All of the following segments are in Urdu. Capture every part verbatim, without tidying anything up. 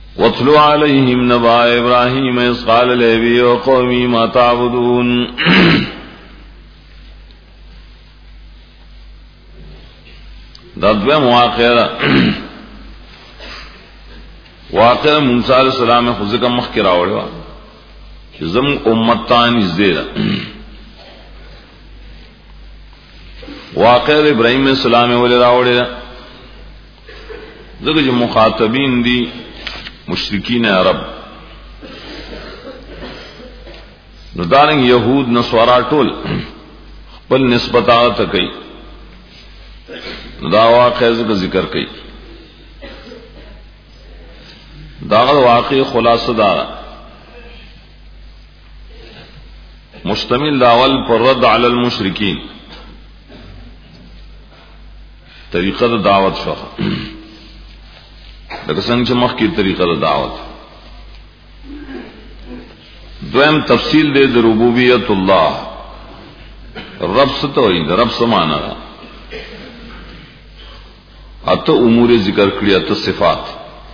واتلو علیہم نبأ ابراہیم اذ قال لأبیہ وقومہ ما تعبدون. دا دویم واقعہ واقعہ موسیٰ علیہ السلام خود کا مخی راوڑے وا زم امتان ازدیرہ واقعہ ابراہیم علیہ السلام ولی راوڑے ذکر جو مخاطبین دی مشرکین عرب ندارنگ یہود نصارا ٹول خپل نسبت آتا کئی دا واقعہ ذکر ذکر کئی داغل واقعی خلاصہ دارا مشتمل داول پر رد علی المشرکین طریقہ دا دعوت شخص لیکن سنگ چمخ کی طریقہ دا دعوت دویم تفصیل دے دا ربوبیت اللہ رب ستوئی دا رب سمانا دا اتو امور ذکر کری اتو صفات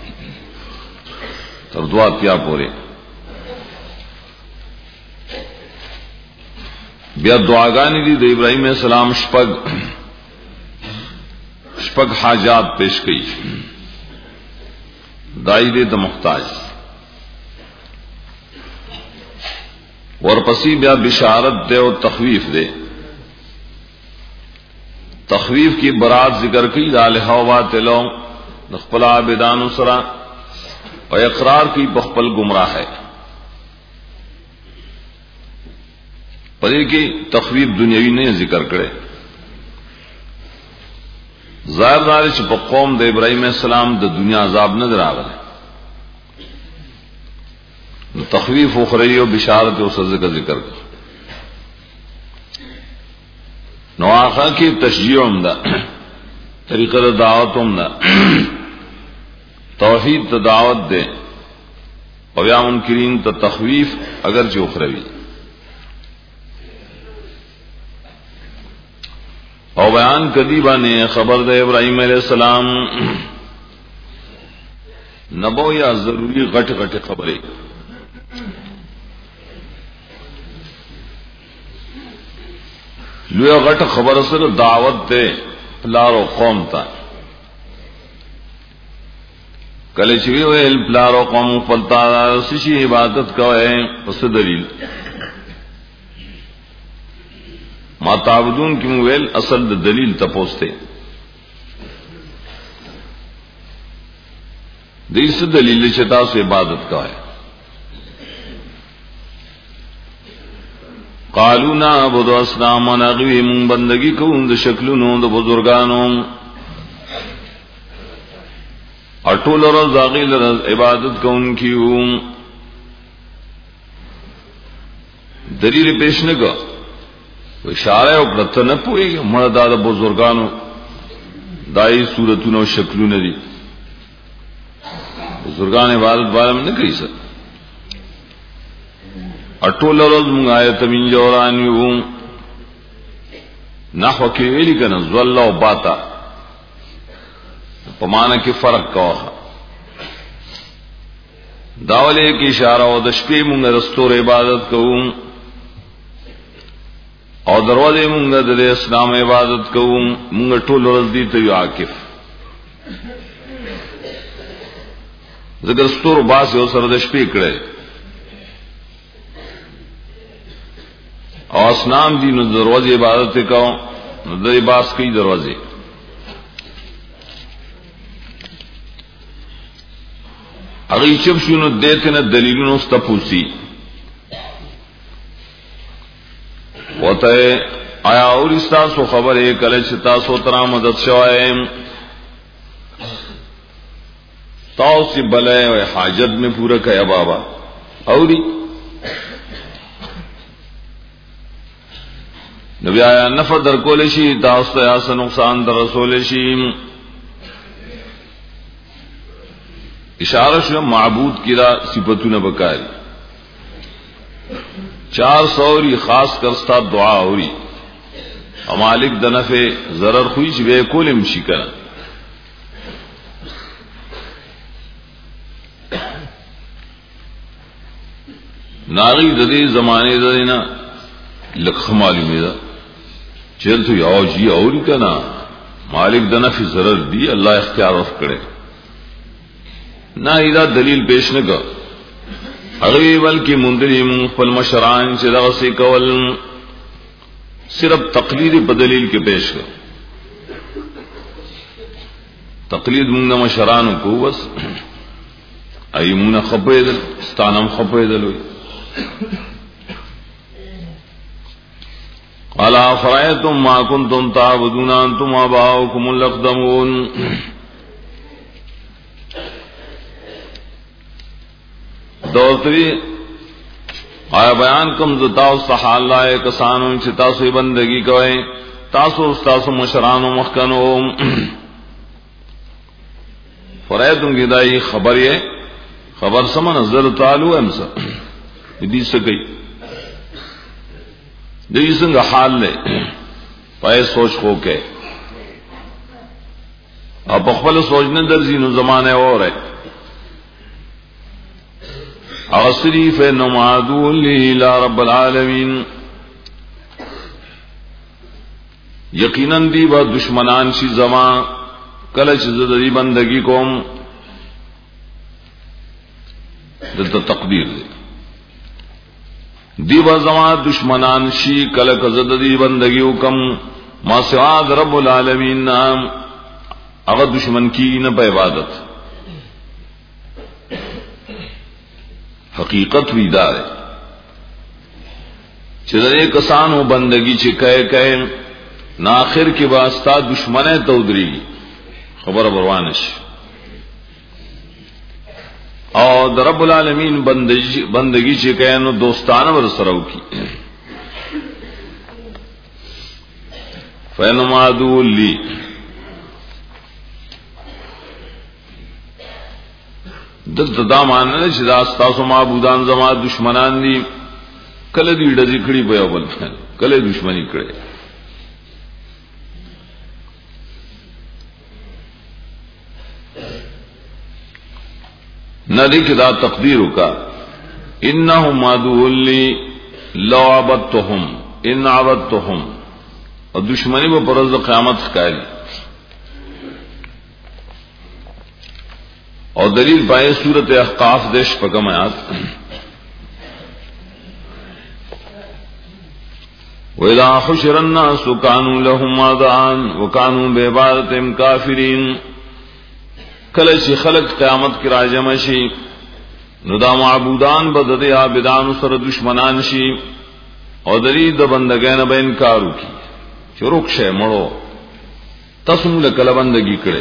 تردوات کیا پورے بیا دعاگانی دی دا ابراہیم علیہ السلام شپگ شپگ حاجات پیش کی دائی دے دا محتاج ورپسی بیا بشارت دے اور تخویف دے تخویف کی برات ذکر کی دالحہ و باطلوں نخپل عابدان اسرا اور اقرار کی بخپل گمراہ ہے پدے کی تخویف دنیاوی نے ذکر کرے ظاہر دار چ قوم دے ابراہیم علیہ السلام دا دنیا عذاب نظر آگئے تخویف اخروی و بشارت و سزا کا ذکر کر نواخا کی تشجیع عمدہ طریقہ دعوت عمدہ توحید تا دعوت دے اور یا منکرین تا تخویف اگرچہ اخروی اور بیان کدیبہ نے خبر دے ابراہیم علیہ السلام نبو یا ضروری غٹ غٹ خبریں لویا غٹ خبر سر دعوت دے پلارو قوم تا کله چې ویل پلارو قوم پلتا سشي عبادت کوي پس دلیل ما تعبدون کی ویل اصل دلیل تپوستے دیس دلیل چتا سے عبادت کا ہے قالوا نعبد اصنامنا غوی من بندگی کوم د شکلونو د بزرگانو اٹول روز داخل عبادت کو ان کی دلیل پیش نہ کا اشارہ اکڑت نہ پوئے گا مر دادا بزرگانو دائی صورتوں شکلوں نے دی بزرگان عبادت بارے میں نہ کہی سر اٹول روز منگائے تمین جورانی ہوں نحو کی ویلی کنا زواللہ و باتا پمانا کی فرق کا وخا داولے کی اشارہ و دشپی منگا رستور عبادت کوم اور دروازے منگا دے اسلام عبادت کوم منگا ٹول رزدی تو عاقف ذکر ستور باس ہو سر دشپی کڑے اور اسلام دی نو دروازے عبادت کا نو دے باس کی دروازے اگر چب شنو دیتے نہ دلیلوں استپوسی ہوتا ہے آیا اور استاسو خبر ہے کل چتاسو ترا مدد شوائے تاؤ سے بلے و حاجت میں پورا کیا بابا اوری نبی آیا نفع در کولشی تاؤس یا نقصان در رسولشی اشارہ شو معبود کی را صفتوں نے بکاری چار سوری خاص کرستا دعا ہوری امالک دنفے ضرر خویچ بے کولم شکر ناغي د دې زمانه دینا لکه معلومه ده چل تو یو جی اور کنا مالک د نفع ضرر دی الله اختیار وف کړي نه ایدا دلیل پیش نه کو هغه بلکې مندریم خپل مشران چې دغه سي کول صرف تقلید په دلیل کې پیش کړ تقلید موږ مشران کو بس ایمونه خپېدل ستانم خپېدل قال فرأيتم ما كنتم تعبدون أنتم وآباؤكم الأقدمون دوتری آیا بیان کم زتاو صحال لائے کسانوں چھ تاسو بندگی کوئے تاسو استاسو مشرانو مخکنو فرأيتم کی دائی خبر یہ خبر سمن نظر تعالو امسا دی سکی دی سنگا حال لے پائے سوچ خو کے اب اخفل سوچنے درزی نو زمانے اور ہے اغسری فینم عدو لی الى رب العالمین یقیناً دی با دشمنان شی زمان کلچ زدری بندگی کوم دلتا تقدیر دی دی با زمان دشمنان شی کلک زدری بندگی کم ما سواد رب العالمین نام اغا دشمن کی نہ پہ عبادت حقیقت وی دار ہے چدرے کسانو بندگی چھ کہے کہے ناخر کے واسطہ دشمنے تو ادری خبر بروانش اور در رب العالمین بندگی بندگی چھ کہے نو دوستانہ برسرو کی فینم عدو لی دلتا دا ماننے چھ دا ستاسو معبودان زما دشمنان دی کل دی ڈزی کڑی پہ اول کل دشمنی کڑے نہ دیکھ دا تقدیر کا انہم عدو لی لو عبدتہم ان عبدتہم اور دشمنی پہ پرز قیامت قائل اور دلیل پائے سورت احقاف دیش پکم آیات وَإِذَا حُشِرَ النَّاسُ كَانُوا لَهُمْ أَعْدَاءً وَكَانُوا بِعِبَادَتِهِمْ كَافِرِينَ کلچ خلق قیامت کی راجم شی ندا معبودان بدد عابدان سر دشمنان شی اور دلیل د بندگین به انکارو کی چروک شے مڑو تسم لکل بندگی کرے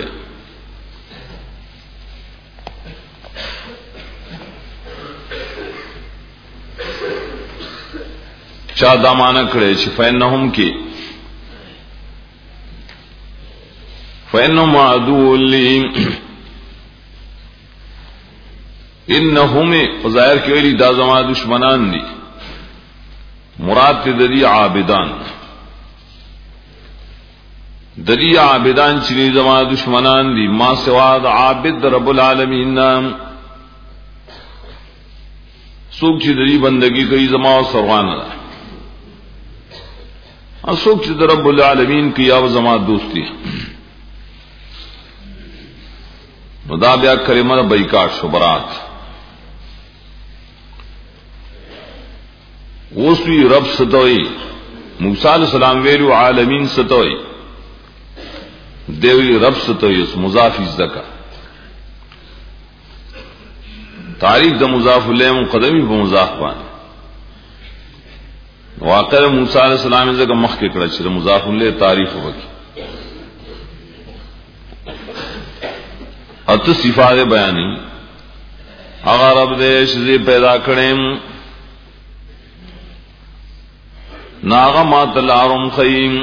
چا دامانا کھڑے چھ فینہم کی فینہم عدو لی انہم ظاہر کی ویلی دا زمان دشمنان دی مراد ددی عابدان ددی عابدان چنی زمان دشمنان دی ما سواد عابد رب العالمین نام سوک چی ددی بندگی کئی زمان سروان دا اسوک چھ رب العالمین کی یا زما دوستی ندا بیا کلمہ بایکاٹ شبرات وسوی رب ستوئی موسی علیہ السلام ویلو عالمین ستوئی دیوی رب ستوئی اس مضاف ذکا تعریف د مضاف الیہ مقدمی په مضاف باندې واقع موسی علیہ السلام زکه مخ کې کړه چې مضاف له تعریف وکړي اته صفات بیانې هغه رب دې چې پیدا کړم ناغه مات لارم خیم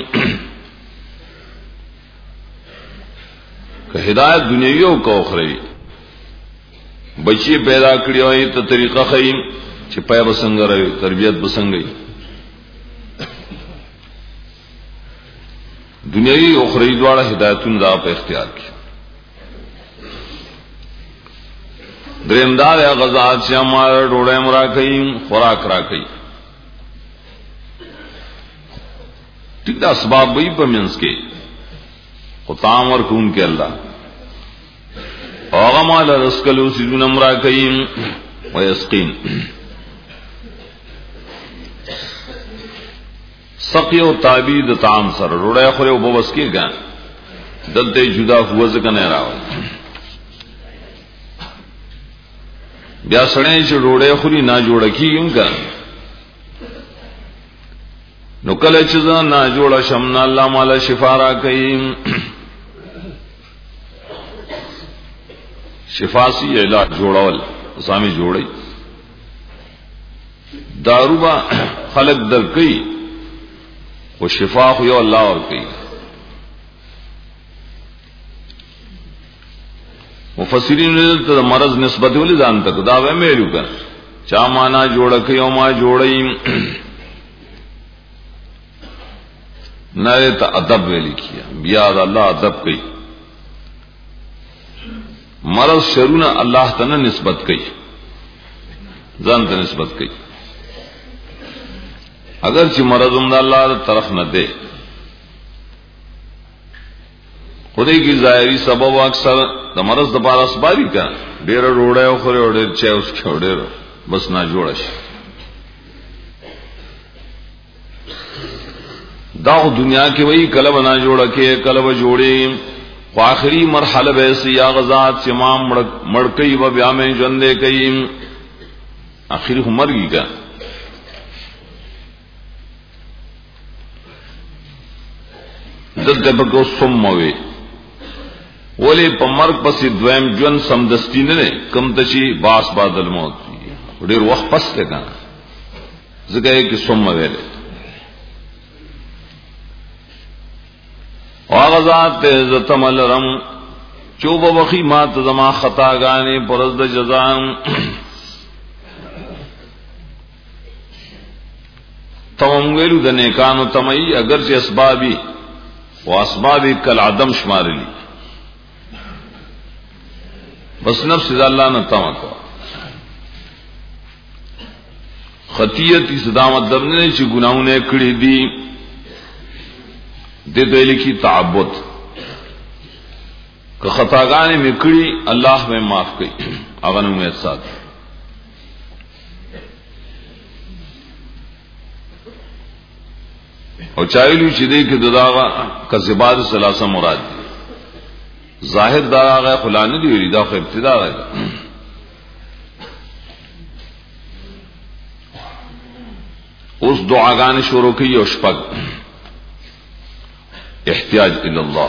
که ہدایت دنیوی او کو اخروی بچی پیدا کړی وای ته طریقه خیم چې پای بسنګ راوي تربیت بسنګي دنیوی او اخروی دواړه هدایتونه دا په اختیار کې درمدار غزاد چې امر ډوړې مرا کوي خوراک را کوي ټیک دا اسباب وي په منځ کې قطام ورکون کې الله هغه مال رزقلو سيزونه مرا کوي ويسقين سقي او تعبید طعام سره ډوړې خوري او بوس کېږي دلته جدا هو ځکه نه راوي بیا سړی چې ډوړې خوري نه جوړ کیږي کنه نو کله چې ځان نه جوړ شم نه الله مال شفا را کوي شفا سي علاج جوړول سامي جوړي دارو با خلق در کوي او شفا خو یو الله ور کوي مفسرین ته مرض نسبت ولې ځان تک دا و مېلو کړ چا معنا جوړ کوي او ما جوړي نه ته ادب ویل کیه بیا الله ادب کوي مرض شرونه الله تعالی نسبت کوي ځان ته نسبت کوي اگر چې مرض هم د الله طرف نه دی خدای کی ظاهری سبب اکثر د مرض د بار اسبابي کا ډیر روړې او خوري او ډیر چا اوس ډیر بس نه جوړ شي دا دنیا کې وای کله بنا جوړ کې کله و جوړې خو اخري مرحله به سیا غزاد چې ما مړ کوي و بیا مې ژوندې کوي اخري عمرږي کا دته په کو سموي ولی په مرګ پسې دویم جون سمدستی نه کم تشي باس بادل موت ډیر وخت پس ته کنه زګای کې سم ویل واغزات عزت ملرم چوب وخی ما تزما خطاګانې پرز د جزاء تم ویلو د نیکانو تمئی اگر چې اسبابي او اسباب کل عدم شمارلی بس نفس اللہ نہ تمکو خطیت صدا مطلب نے چې ګناونه کړې دي د دې لکی تعبد که خطاګانې مې کړې الله مې معاف کړي هغه نو مې سات او چایلو چې دې کې دغه کذبات ثلاثه مراد دي ظاهر دا هغه خلانه دی ویل دا خو ابتدا ده اوس دعاګان شروع کوي او شپږ احتیاج الی الله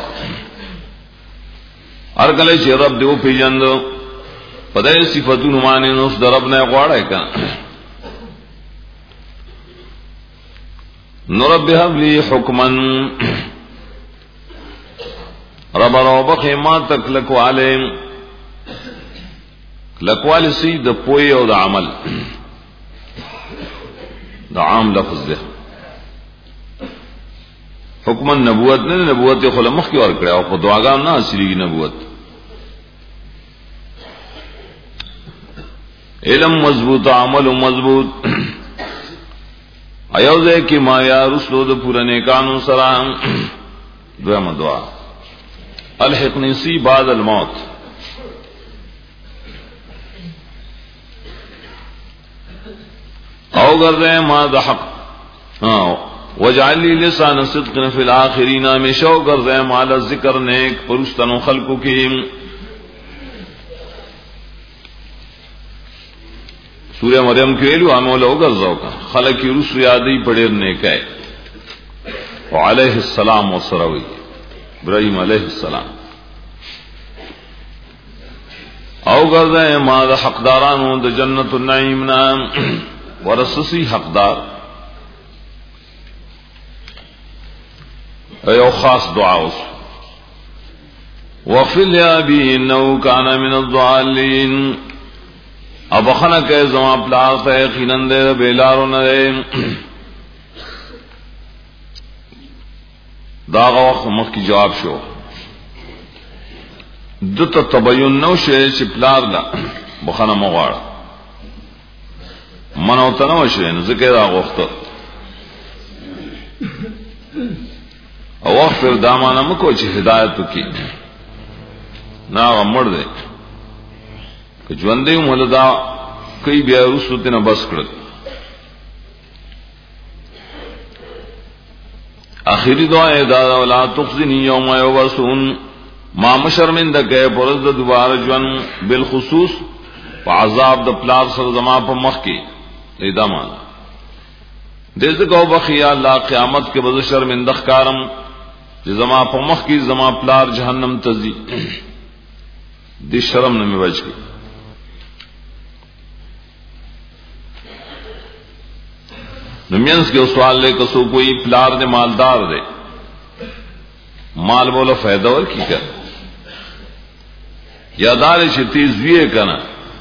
هر کله چې رب دیو پیجن پدای صفاتونو باندې نو د رب نه غواړای کا نو رب هب لی حکما رب رب ما تک لکوالے لکوال سی د پوی او د عمل د عام لفظ ده حکم نبوت نه نبوت خو مخ کی ور کړه او په دعاګان نه اصلي نبوت علم مضبوط عمل مضبوط ایوزه کی ما یا رسول د پورنه قانون سلام دعا دعا الحقنی سی بعد الموت او گردے ما دا حق وجعل لی لسان صدق فی الاخرین ہمیشہ او گردے ما دا ذکر نیک پرستنو خلقو کی سورہ مریم کی ویلو ہمیں او گرزاو کا خلق کی رسو یادی پڑیر نیک ہے وعلیہ السلام و سروی ابراہیم علیہ السلام او گردے ما دا حقدارانو دا جنت النعیم نام ورسسی حقدار ایو خاص دعا اس وغفر لأبی انہو کانا من الضالین اب خنک زمان پلاغ تا یقیناً دے بیلارو ندے داغا وقت مخ کی جواب شو دتا تبین نو شے چی پلار دا بخنه مغواړه منو تنو شي نو ذکر راغوخته او وخت دامانه مکو چې هدایت وکي نا غمړ دې که ژوندې مولدا کوي بیا رسوت نه بس کړ اخری دعا ادا ولا تخزنی یوم یبعثون ما مشرمنده کې پرز د دوباره ژوند بالخصوص عذاب د پلار سره زما په مخ کې لیدا معنا دې کو بخیا الله قیامت کې به شرمنده ښکارم چې زما په مخ کې زما پلار جهنم تزي دې شرم نه مې بچ کی نمینس کے سوال لے کسو کوئی پلار دے مالدار دے مال بولا فائدہ اور کی کر یا دار شتی زویے کنا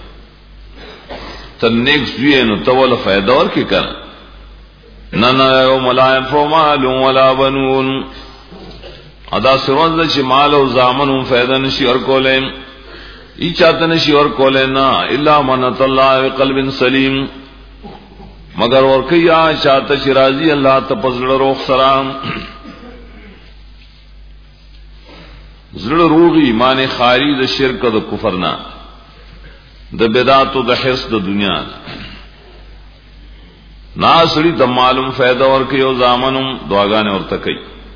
تن نیک زویے نو تولا فائدہ اور کی کر نہ نہ یوم لا ينفع مال ولا بنون ادا سروند چ مال او زامن فائدہ نشی اور کولے ای چاہتے نشی اور کولے نہ الا من الله بقلب سلیم مگر اور کیا چاہتا شرازی اللہ تپزل روخ سلام زل روغی مانے خاری د شرک د کفرنا د بدعت د حرص د دنیا ناسری د معلوم فائدہ اور کیو زامنم دعاگانے اور تکئی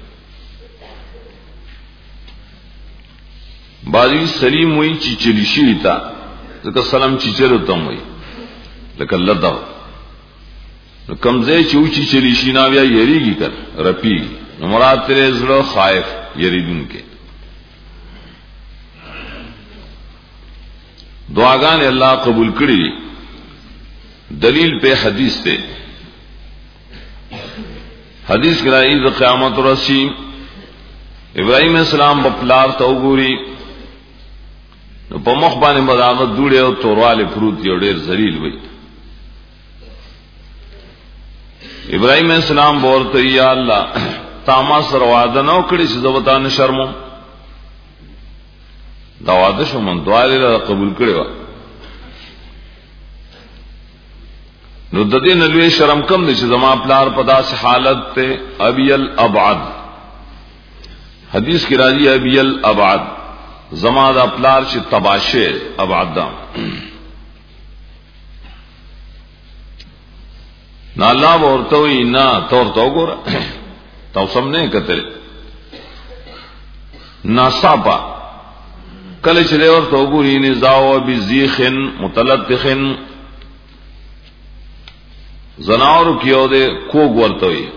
بازی سلیم ہوئی چیچلی شیتا لکہ سلام چیچلو تم ہوئی لکہ لدہ کمزے چوچی چلی شینا بیا یریگی کر رپیگی نو مراد تیرے زړه خائف یریدون کے دعاگان اللہ قبول کری دلیل پہ حدیث تے حدیث کرائی دا قیامت رسی ابراہیم السلام بپلار توگوری نو پا مخبان مداغت دوڑے و توروال پروتی و دیر زلیل ہوئی ابراہیم السلام بورته یا الله تاما سره وعده نو کړی چې زبتا نه شرمو دا وعده شوم دعای له قبول کړو نو د دې نه لوی شرم کم دي چې زما پلار په داس حالت ته ابیل ابعد حدیث کی راځي ابیل ابعد زما دا پلار چې تباشه ابعد نا اللہ ورته وی نا تور تو ګور تو سم نه کتل نا صابا کله چې له ورته وګوري نه زاو بزیخن متلطخن زناور کیو دے کوګ ورته وی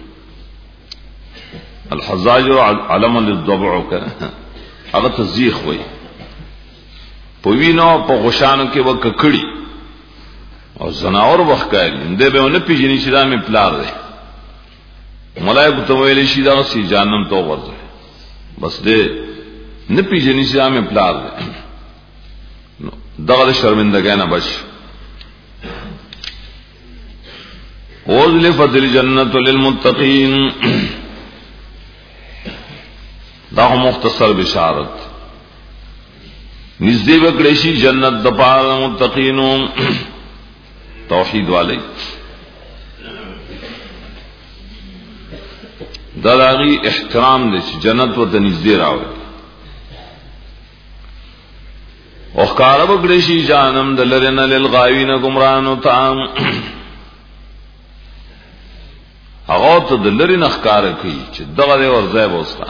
الحزاج علم للضبع هغه تزیخ وی پوینو په غشانو کې وکړي او زناور وخکایل انده به نه پیژني چې دا مې پلار دی ملائکه ته ویل شي دا سی جانم تو ورته بس دې نه پیژني چې دا مې پلار دی دغه شرمندګۍ نه بچ وَأُزْلِفَتِ الْجَنَّةُ لِلْمُتَّقِينَ دا مختصر بشارت نزدې وکړې شي جنت د پاره متقینو توحید والے دا داغي احترام دې چې جنت و ته نږدې راوړي او ښکارا وکړې شي جانم دلرنه للغاوین گمراهانو تام هغه ته دلرنه ښکارا کوي چې دغه دی ورځي بوستا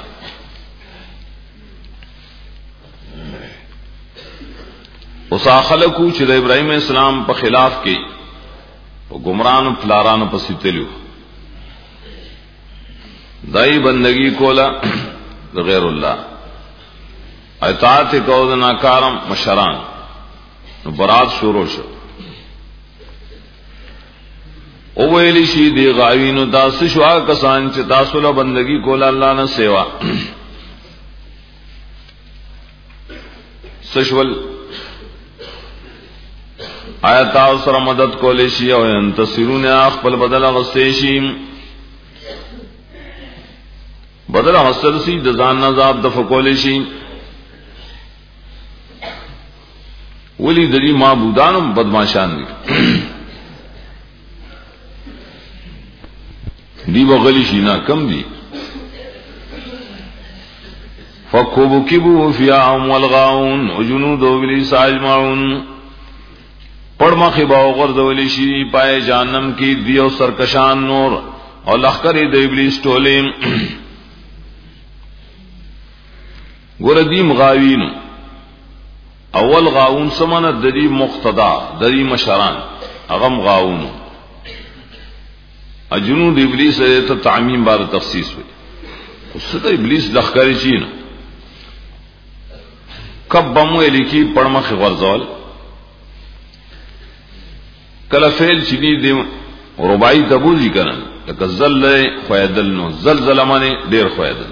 اوسا خلقو چې د ابراهيم اسلام په خلاف کې او گمراهانو پلارانو پسې تلو دای بندگی کولا د غیر الله اطاعت کو د ناکارم مشران نو برات شروع شو او ویلی شي دی غاوینو تاسو شو کسان چې تاسو له بندگی کولا الله نه سیوا سشول آیات او سره مدد کولې شي او انتصرون خپل بدل غسې شي بدل غسل شي د ځان عذاب د فکولې شي ولی دری معبودانم بدماشان دی دی بغلی شینا کم دی فَكُبْكِبُوا فِيهَا وَالْغَاوُونَ وَجُنُودُ إِبْلِيسَ أَجْمَعُونَ پڑما خباو غردولی شی پائے جہنم کی دیو سرکشان نور اور لخکر د ابلیس ٹولے گردیم غاوین اول غاون سمن دری مقتدا دری مشران اغم غاون اجنود ابلیس ته تعمیم بار تخصیص ہوئی اس سے ابلیس لخکر چین کب بمو لکی پڑما غرزول کله فعل چدی دی رباعی تبوزی کنن لکه زل خویدل نو زلزل معنی ډیر خویدل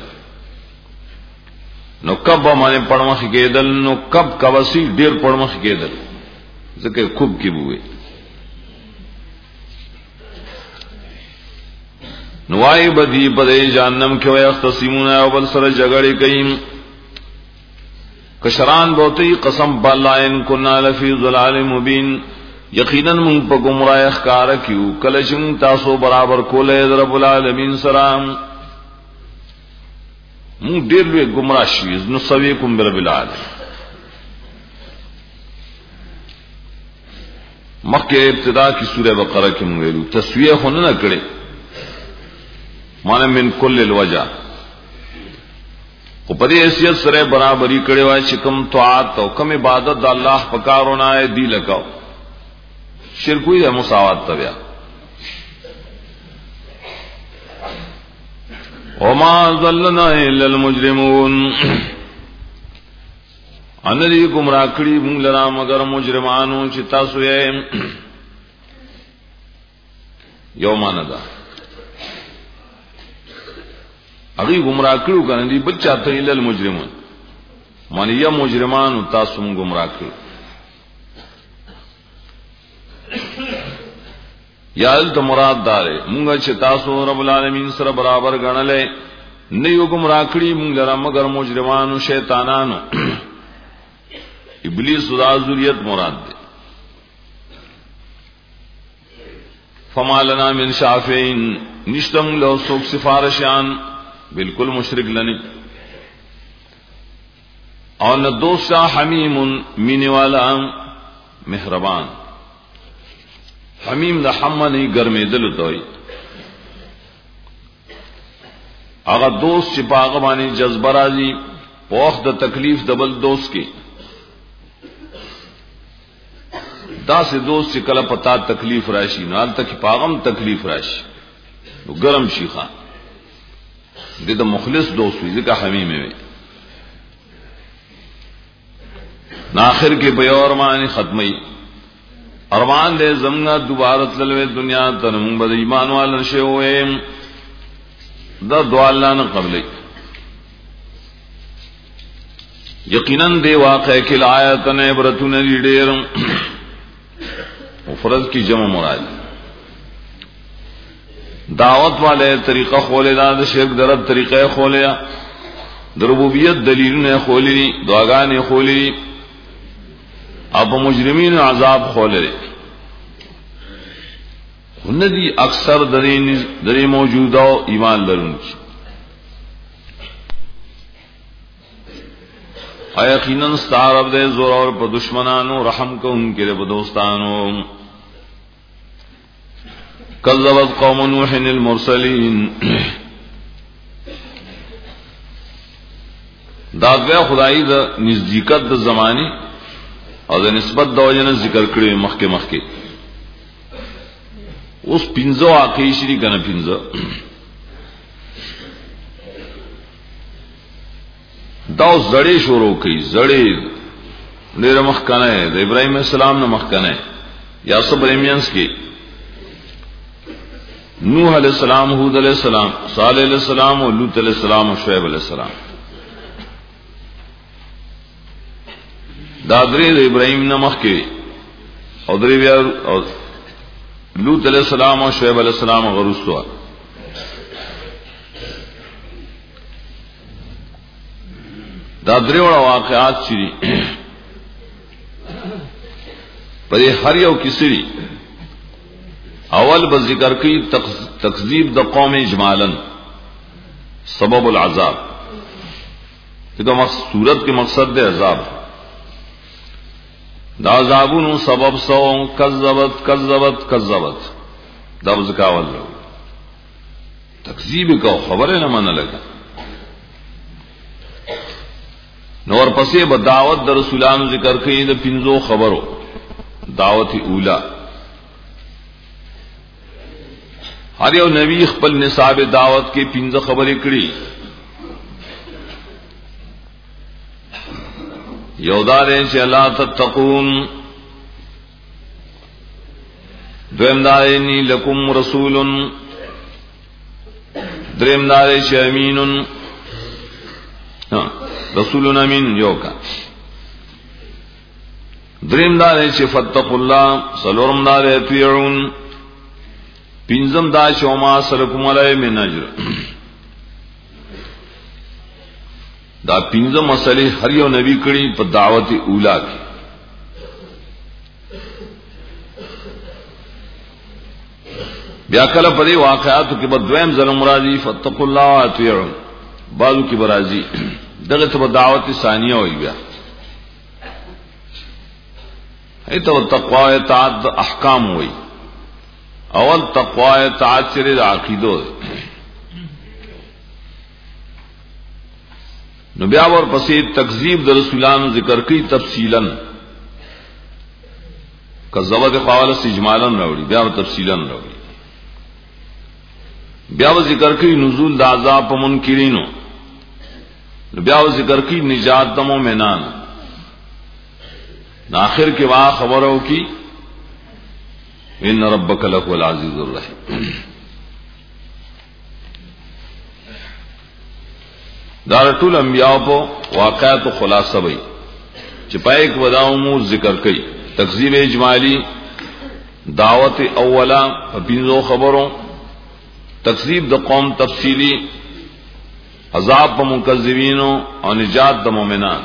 نو کب معنی پړمخ کېدل نو کب کوسی ډیر پړمخ کېدل ځکه خوب کې بوې نو وای بدی په جهنم کې وای اختصمون او بل سره جګړې کوي کشران بوتي قسم بالله ان كنا لفي ضلال مبين یقینا من په گمراه اخکار کیو کلشم تاسو برابر کوله رب العالمین سلام من ډیر لوی گمراه شوی نو سویکم برب العالمین مکه ابتدا کی سوره بقره کې موږ ویلو تسویه خو نه کړي معنی من کل الوجہ خو په دې حیثیت سره برابرۍ کړي وای چې کوم طاعت او کوم عبادت د الله پکارونه دی لکاو شرکوی ہے مساوات تبیا وما ضلنا الا المجرمون ان دې گمراه کړي موږ لرا مگر مجرمانو چې تاسو یې یوماندا هغه گمراه کړو کنه دې بچا ته الا المجرمون معنی یا مجرمانو تاسو موږ گمراه کړو یا ال مراد دارے مونږ چې تاسو رب العالمین سره برابر غنلې نه یو گمراه کړی مونږ لره مگر مجرمانو شیطانانو ابلیس او ذریت مراد ده فما لنا من شافعین نشتم له سوک سفارشان بالکل مشرک لنی اور نہ دوسرا حمیم مینه والا مہربان حمیم دا حمنی گرمی دل توئی اغا دوست چی پاغ بانی جذبہ رازی وقت دا تکلیف دبل دوست کی دا سے دوست چی کلا پتا تکلیف راشی نال تک پاغم تکلیف راشی نو گرم شی خان دی دا مخلص دوست ہوئی ذکا حمیم میں ناخر کے بیور معنی ختمی ارمان دے زمنا دوبارہ تلوے دنیا تنم بد ایمان والا شے ہوئے دا دعا اللہ نہ قبل یقیناً دے واقع کل آیتن عبرتن ڈیر فرض کی جمع مراد دعوت والے طریقہ کھولے دا شرک درد طریقہ کھولے ربوبیت دلیل نے کھولی دعاگاہ نے کھولی اب مجرمین عذاب کھولے ندی اکثر دری موجودہ ایمان لرن کی یقیناً ستارب دے زور اور پر دشمنانو رحم کو ان کے رب دوستانو کذبت قوم نوح المرسلین دادویا خدای دا نزدیکت دا زمانی اور دا نسبت دا وجہ ذکر کرے مخ مخ کے اس پنزو واقعی شری کنا پنزو داو زڑے شروع کی زڑے نیر مخ کنا ہے دا ابراہیم علیہ السلام نے مخ کنا ہے یا سب ریمینس کی نوح علیہ السلام ہود علیہ السلام صالح علیہ السلام اور لوط علیہ السلام اور شعیب علیہ السلام دادری دا ابراہیم نمخ کے اور دری بیار اور لوط علیہ السلام اور شعیب علیہ السلام اور غرستوا دادری وڑا واقعات چری پر هر یو کسری اول به ذکر کی تکذیب د قوم اجمالا سبب العذاب، دغه صورت کے مقصد دے عذاب، دا عذابونو سبب سو کذبت کذبت کذبت دا ذکاول تکذیب کو خبر نہ من لگا. نور پسې به دعوت د رسولانو ذکر کړي د پنځو خبرو. دعوت اولا، هر یو نبی خپل نصاب دعوت کې پنځه خبرې کړي. یو دا دی چې لا تتقون، دویم دا دی انی لکم رسول، دریم دا دی چې امین رسول امین یو کا، دریم دا دی چې فتقوا الله، سلورم دا دی اطیعون، پنځم دا چې وما سلکم علی من اجر. دا پنځه مسلې هر یو نبی کړي په دعوت اولا کې. بیا کله په دې واقعاتو کې په دویم ځل مرادی فتقوا الله واطیعون، بعضو کې برازي دغه ته دعوت ثانیه وي. بیا ایته تقوا اطاعت احکام وي. اول تقوا اطاعت سره عقیده، نو بیا ور پسې تکذیب د رسولانو ذکر کوي تفصیلا، کذبت قواله اجمالا راوړي، بیا تفصیلا راوړي. بیا ذکر کوي نزول د عذاب په منکرینو، نو بیا ذکر کوي نجات د مؤمنان. اخر کې وا خبرو کی ان ربک لهو العزیز الرحیم. دا ټول انبیاء په واقعات خلاصه وي چې پای کې وداومو ذکر کوي. تکذیب اجمالی، دعوت اولا په پنځو خبرو، تکذیب د قوم تفصیلی، عذاب په مکذبینو او نجات د مؤمنان.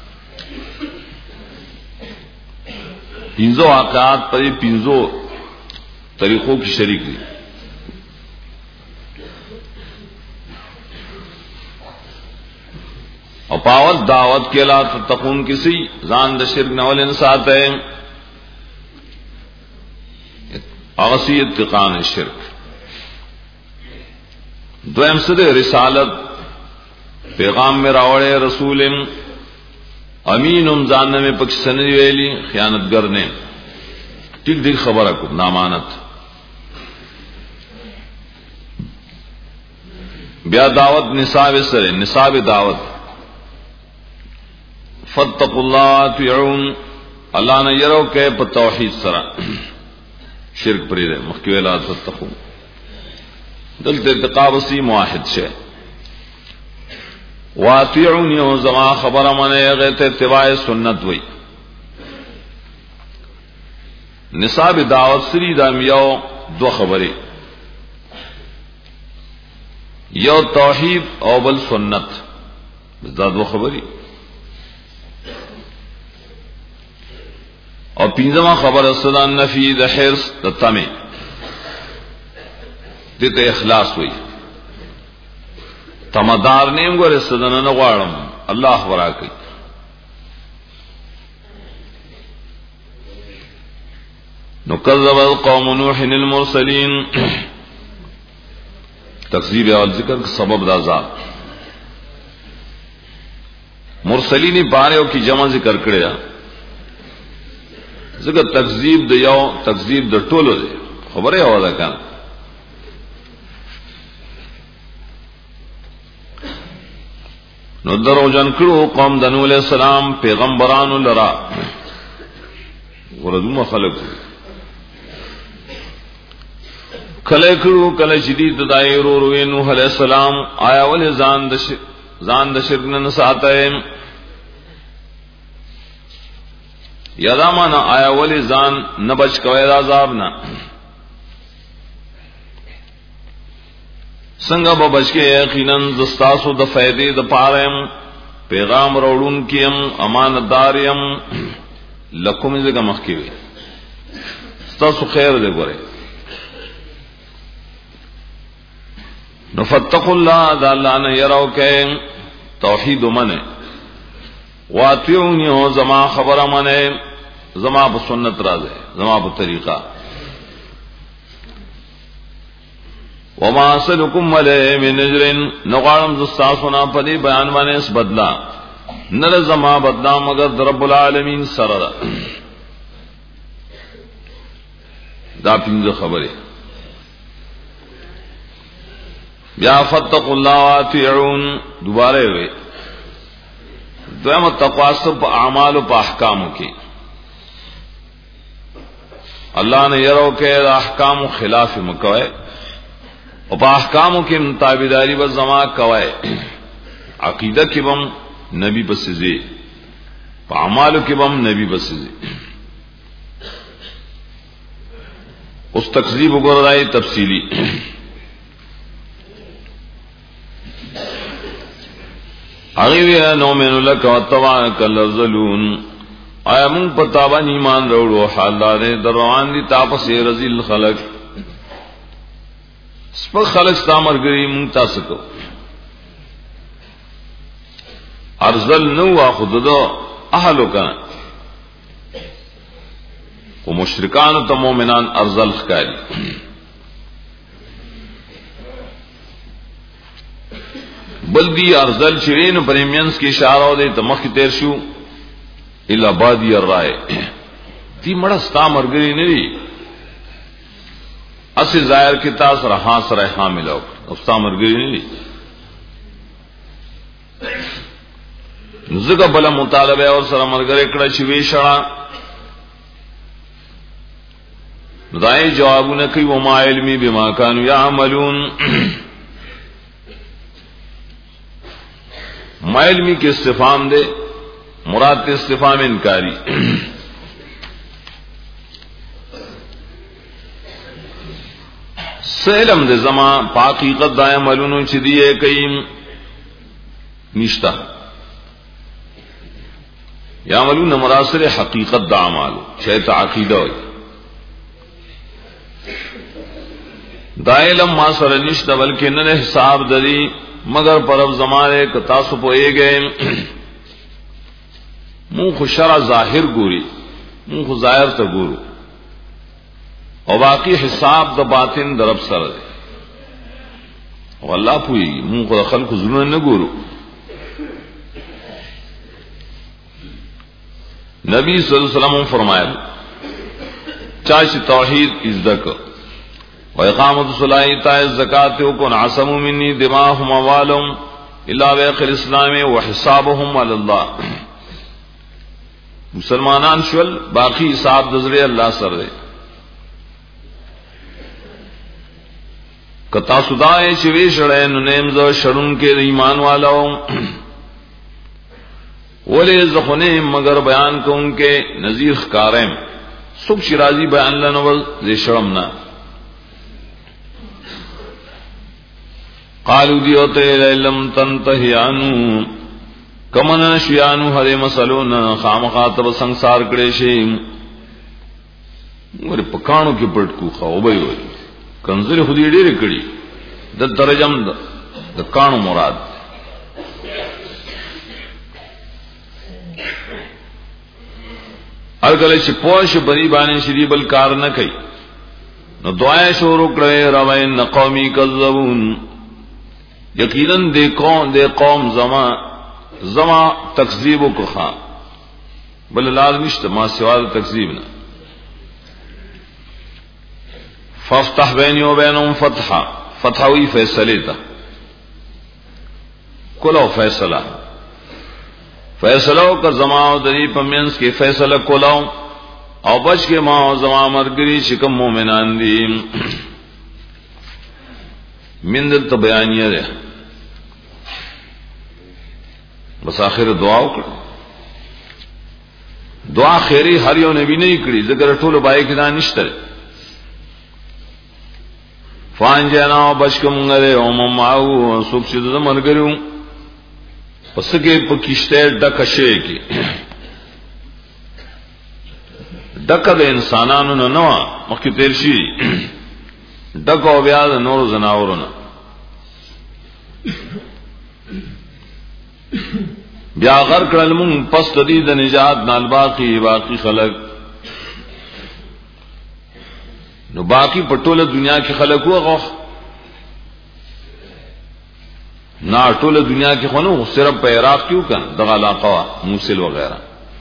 پنځو واقعات په پنځو طریقوں کی شریک دي. او پاوت دعوت کے لا تتقون کسی ځان د شرک نه ولن ساته، اغسی اتقان الشرک. دویم سده رسالت، پیغام میں راوڑے رسول امینم ځان میں پکسن ویلی خیانتگر نے ٹھیک ٹھیک خبر کو نامانت. بیا دعوت نصاب سره، نصاب دعوت فتقوا الله اطیعون، الله نه یرو کې په توحید سره شرک پرې ده. مخکې ویلا تتقون دلته اتقابسی موحد شه. واطیعون یو زما خبره منه غته اتباع سنت وای. نصاب دعوت سری دام یو دو خبره، یو توحید او بل سنت، دا دو خبري. او پنځمه خبره سره نفی د حرص د طمع، دته اخلاص وای. تمدار نیم ګور سدن نه غواړم الله ورا کوي. نو کذب قوم نوح المرسلین، تکذیب اول ذکر سبب دا عذاب. مرسلین بارے کی جمع ذکر کړیا، ذکر تکذیب د یو تکذیب د ټولو دی. خبره اواله کړه نو درو جن کړو قوم د نوح علیہ السلام پیغمبرانو لرا ورزم خلق کله کړو کله شدید دایره ورو نوح علیہ السلام آیا ول ځان د ځان د شرک نه ساته یدا معنا آیا ول ځان نه بچ کوي د عذاب نه څنګه به بچ کې یقینا زستاسو د فائدې د پاره پیغام راوړون کیم امانتداریم لکم زګه مخکې ستاسو خیر دې ګوره. نو فتقوا الله ذا الله نه يرو کې توحید منه واتیونی او زما خبره منه زما په سنت راځي زما په طریقہ. وما سلكم علی من اجر نغارم زستاسونا پدی بیان باندې اس بدلا نل زما بدلا مگر رب العالمین سره دا پینځه خبره. یا فتقوا الله واتعون دوباره وي دویم تقوا سب اعمال او احکام کې الله نے يرو کې احکام خلاف مکوئ او په احکامو کې متابعداري و زما کوي. عقیده کې بم نبی بسزي په اعمالو کې بم نبی بسزي. اوس تکذیب وګورئ تفصیلی. اغیوی نومن لک وطبعک الارذلون آیا من پتا باندې ایمان وروړو حال دار دروان دي تاسو رزل خلق سپک خلق ستامر گری مون تاسو کو ارذل نو واخذ دو اهلو کنا او مشرکان ته مؤمنان ارذل خکاری. بلدی ارذل شرین پریمینس کی اشاره ده ته مخ تیر شو الا بادی الرای تی مړه ستا مرګری نه دی اسی ظاهر کی تاس رہا سره حامل او ستا مرګری نه دی. زګه بل مطالبه اور سره مرګری کړه چې وی شړه دای جوابونه کوي و ما علمي بما كانوا يعملون. ما علمی کے استفهام دے مراد تے استفهام انکاری. سلم دے زما حقیقت دای عملونو چې دی کئ نشتا یا عملون مراسل حقیقت دا اعمال شیط عقیدہ ہوئی دا علم ما سره نشتا بلکہ نہ حساب دری مگر پرب زمانے کا تاسو پوئے گئے منہ خو شرع ظاہر گوری منہ خو ظاہر تا گورو اور باقی حساب دا باطن درب سر دے اور اللہ پوئی منہ خو خلق ظلم نہ گورو. نبی صلی اللہ علیہ وسلم فرمایا چاچ توحید ازدک وإقامة الصلاة وإيتاء الزكاة وكن عصموا مني دماءهم وأموالهم إلا بحق الإسلام وحسابهم على الله. مسلمانان شول باقی حساب نظر اللہ سر دے کتا سدائے چوی شڑے نیم زو شڑن کے ایمان والاو ولی زخنے مگر بیان کو ان کے نذیر خکاریم سب شرازی بیان لنول زی شڑمنا. قالو دیوتے لم تنتہی عنو کمن شیانو ہر مسلون خام خاطب سنسار کڑے شیم میرے پکانو کی پٹکو خواہ بھئی ہوئی کنزر خودی ڈیر کڑی د ترجم د کانو مراد. ہر کله چې پوش بری باندې شری بل کار نه کوي نو دعای شروع کړي روین قومي کذبون یقینا دے قوم دے قوم زما زما تکذیب کو خان بل لازم نشته ما سوا تکذیب نه. فافتح بیني وبینهم فتحا فتحوی فیصله تا کلو فیصلہ فیصلہ کا زما دری پمنس کے فیصلہ کلو او بچ کے ما زما مرګری شکم مومنان دی من دل بیانیه ده بس آخر دعا وکړه. دعا خیری هر یو نبی نه کړی ذکر ټول بای کې دا نشته. فان جنا بشکم غره او ماو سوک چې د مرګرو پس کې په کیشته ډکشه کې ډکه د انسانانو نه نو مخکې تیر شي ډکه بیا د نور زناورونو بیا غر کړل مون پس د دې د نجات نال باقی باقی خلق نو باقی په ټوله دنیا کې خلق وغه نا ټوله دنیا کې خونو صرف په عراق کې وکړه دغه علاقه موصل وغیرہ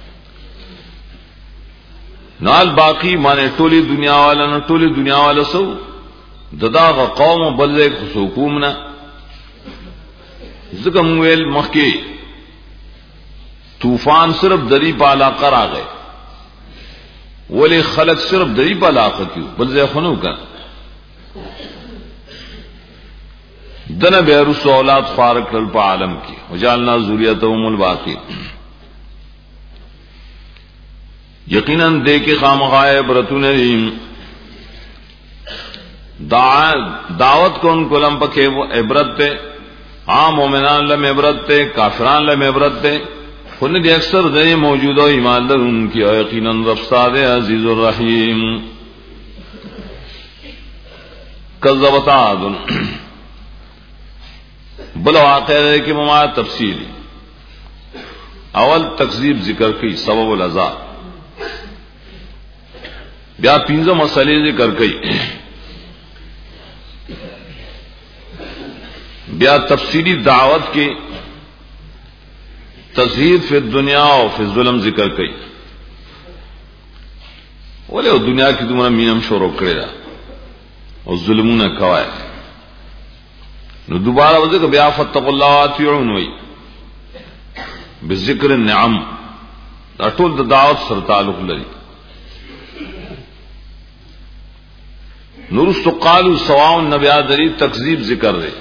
نال باقی معنی ټوله دنیا والا نو ټوله دنیا والا سو دغه قوم بل ځای حکومت نه ځکه مویل مخکې طوفان صرف دری په علاقه راغی ولی خلق صرف دری په علاقه کې بل ځای خونو کړه دنه به رسول اولاد فارق کړل په عالم کې وجعلنا ذریتهم الباقی یقینا دې کې خامخای عبرتونه دي دعوت کون کولم پکې وہ عبرت ته عام مومنان لم عبرت ته کافران لم عبرت ته خن دې اکثر دې موجوده ایمان لرون کی یقینا رب صاد عزیز الرحیم کذبت عاد بل واقع ہے کہ مما تفصیلی اول تکذیب ذکر کی سبب العذاب بیا پنځه مسئلے ذکر کړي بیا تفصیلی دعوت کی تزہید فی الدنیا و فی الظلم ذکر کئی ولی او دنیا کی تمہارا مینم شروع کرے دا اور ظلمون کوائے نو دوبارہ وزے کہ بیا فتقوا اللہ واتیعون وی بذکر النعم دا ټول د دعوت سره تعلق لري نورست قالوا سواء نبی ادری تکذیب ذکر دے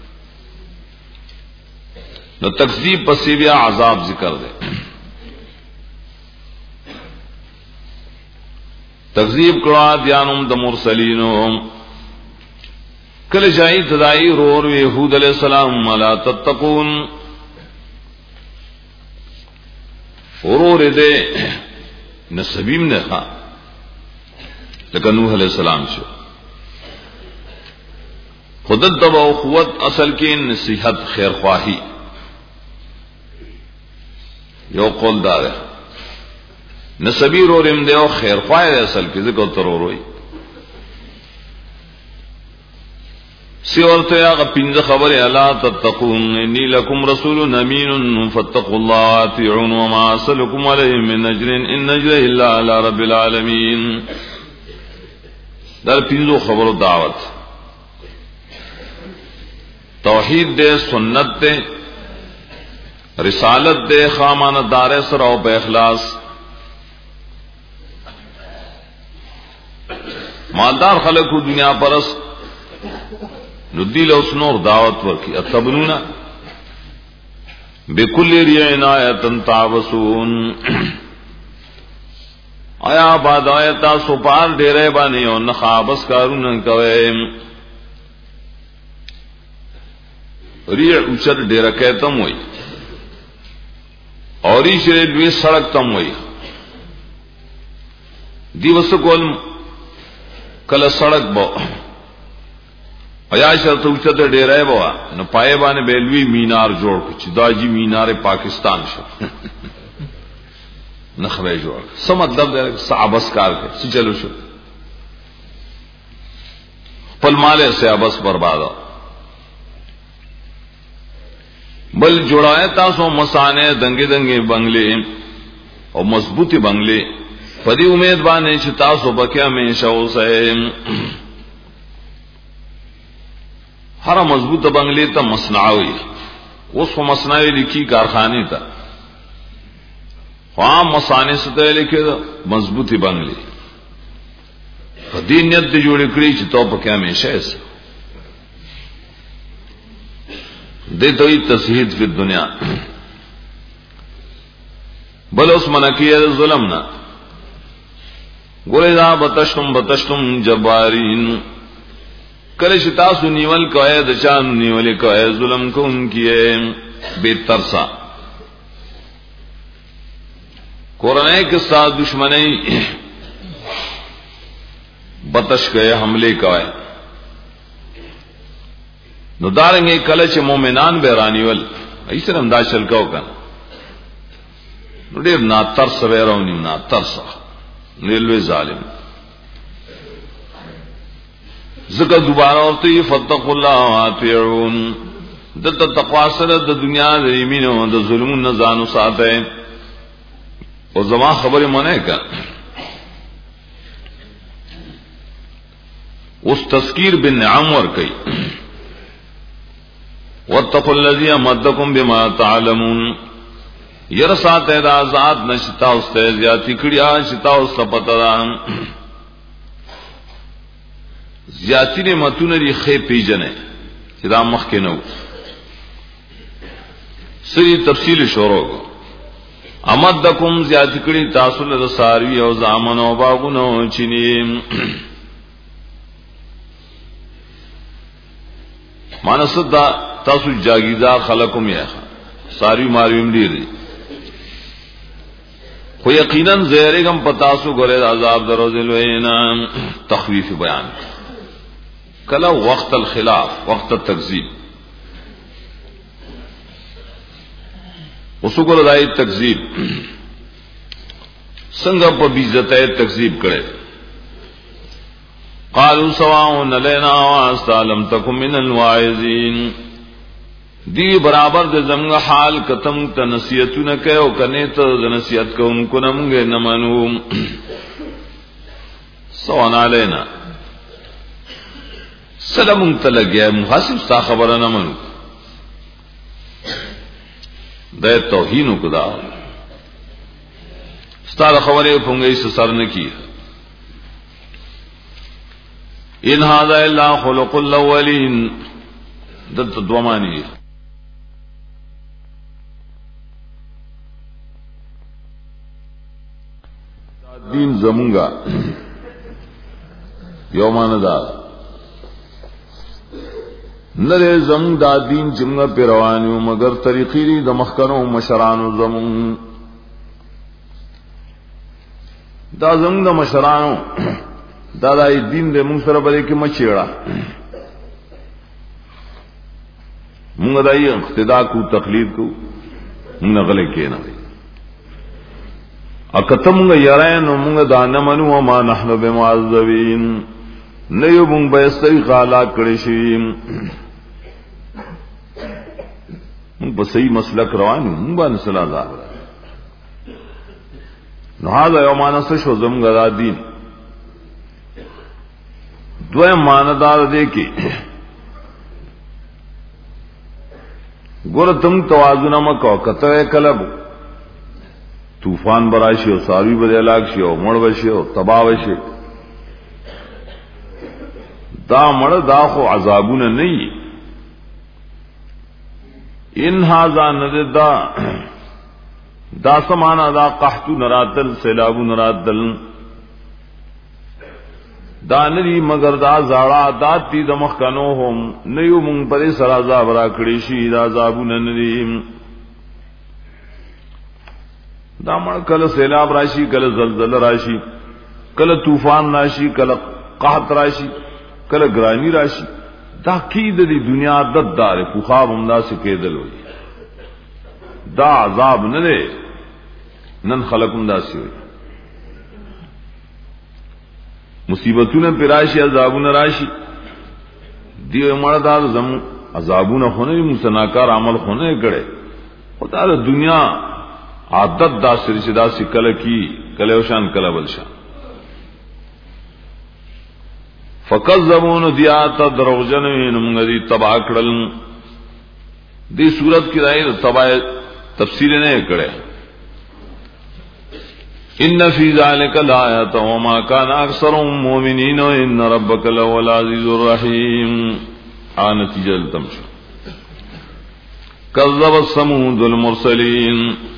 نو تکذیب پسې بیا عذاب ذکر دے تکذیب کړه دیانم د مرسلینو کله جائی تدائی رور یہود علیہ السلام لا تتقون رور دے نسبیم نه ښا لکه نوح علیہ السلام شو خودت دبا قوت اصل کې نصیحت خیر خواہی یو قول دار نسبی رورم دے او خیر خواہ اصل کې ذکر تر وروي سی ورته هغه پنځه خبره الا تتقون انی لکم رسول امین فاتقوا الله واطیعون وما اسلکم علیه من اجر ان اجر الا علی رب العالمین در پنځه خبرو دعوت توحید دے سنت دے رسالت دے خامانہ دار سر او بے اخلاص مالدار خلق کو دنیا پرست ندیل اس نور دعوت ورکی اتبنون بکل ریعن آیتن تعبسون آیا بعد آیتا سپار ڈیرے بانی اور نخابس کارون کوئے ریع اچر ڈیرہ کہتم ہوئی اور ایشر دوی سڑک تم ہوئی دیوسکول کل سڑک بو ایا شرط اوچت ډیرای بوا نو پای باندې بیلوی مینار جوړ کړ دا جی مینار پاکستان شو نخره جوړ سم مطلب دی صعبس کار کړ څه چلو شو خپل مال سے ابس برباد بل جوړای تاسو مسانه دنګي دنګي بنگلې او مضبوطی بنگلې پدې امید باندې چې تاسو بکه همیشه اوسئ ہر مضبوط بنگلے تا مصنعوی اس کو مصنعوی لکھی کارخانے تا خواہم مصانے ستا لکھے دا مضبوطی بنگلے دینیت دی جوڑی کری چی تو پا کیا ہمیشہ ایسا دے تو ہی تصحید فی الدنیا بل اس منکی ظلمنا گولے دا بتشتم بتشتم جبارین کله چې تاسو نیول کوی د چانو نیولې کوی ظلم کوونکې بے ترسا قرآن کې سات دشمنی बतश गए हमले कए نو دارنګ کله چې مؤمنان به رانیول ایسر انداز چل کو کن نو ډیر ناتر سویرونی ناتر سه نیلوی ظالم ذکر دوباره ورته فتق الله واطيعون د تقوا سره د دنیا د یمینو د ظلم نه ځانو ساته او زما خبره مونږه کا اوس تذکیر بالنعم ور کوي واتقوا الذي امدكم بما تعلمون يرسات اذا ذات نشتا استه زیاتی کړیا شتا اوس پتہ زیاتی نعمتونه لري خې پیجنې چې دا مخ کې نو سری تفصیل شروع امدکم زیاتی کړي تاسو له ساروی او زامن او باغونو چینی مانس دا تاسو جاگیدار خلقم یا ساری مارویم ډیر خو یقینا زیرګم پتاسو ګره عذاب دروځل وینا تخویف بیان کله وقت الخلاف وقت التکذیب وسوګر دای تکذیب څنګه په بیزته تکذیب کړي قالوا سواء لنا واستلم تكن من الواعظين دی برابر د زمغه حال کتم ته نصیحتونه کوي او کنه ته نصیحت کوونکو نمګه نه منو سوان علینا سلام تلګیا محاسب ستا خبره نه منو د توهین کو دا ستا خبره پونګې سر نه کی ان هذا الا خلق الاولین دلته دومانی دین زمونگا یومان دا نرے زمون دا دین جمگا پیروانیو مگر طریقی دی دا مخکنو مشرانو زمون دا زمون دا مشرانو دا دا دین دے مونگ سر بلے کی مچیڑا مونگ دا یہ اقتدا کو تقلید کو مونگ غلے کے نہ اکتمونگ یرین مونگ دا نمنو وما نحن بمعذبین نیو مونگ بیستری خالا کرشیم مونگ بسئی مسلک روانی مونگ بان صلاح ظاہر نحاظا یومانا سشو زمونگ دا دین دوئے ماندار دے کے گور تم توازن مکو کتوے کلب طوفان براشی او ساروی بدے علاق شی او مڑ بشی او تباہ بشی دا مڑ دا خو عذابون نہیں ان ہاذا ند دا دا سمانا دا قحط نراتل سیلاب نراتل دا ندی مگر دا زاڑا دا تی دمخ کنو هم نیو مونگ پری سر عذاب را کڑی شی دا عذابون ندی دا مړ کله سیلاب راشي کله زلزلہ راشي کله طوفان راشي کله قحط راشي کله ګرانی راشي دا کی د دنیا د دار په خواب هم دا سکیدل وي دا عذاب نه دی نن خلقم دا سی وي مصیبتونه پراشي عذابونه راشي دی مړ دا زم عذابونه خونه مسناکار عمل خونه کړي خدای د دنیا عادت دا سری چې دا سی کله کی کله وشان کله بلشان فکذبون دیات دروغجن موږ دي تبا کړل دې صورت کې راځي تبا تفسیر نه کړي ان فی ذلک لآیات وما کان اکثرهم مؤمنین وان ربک لهو العزیز الرحیم آن نتیجه تمشو کذب ثمود المرسلین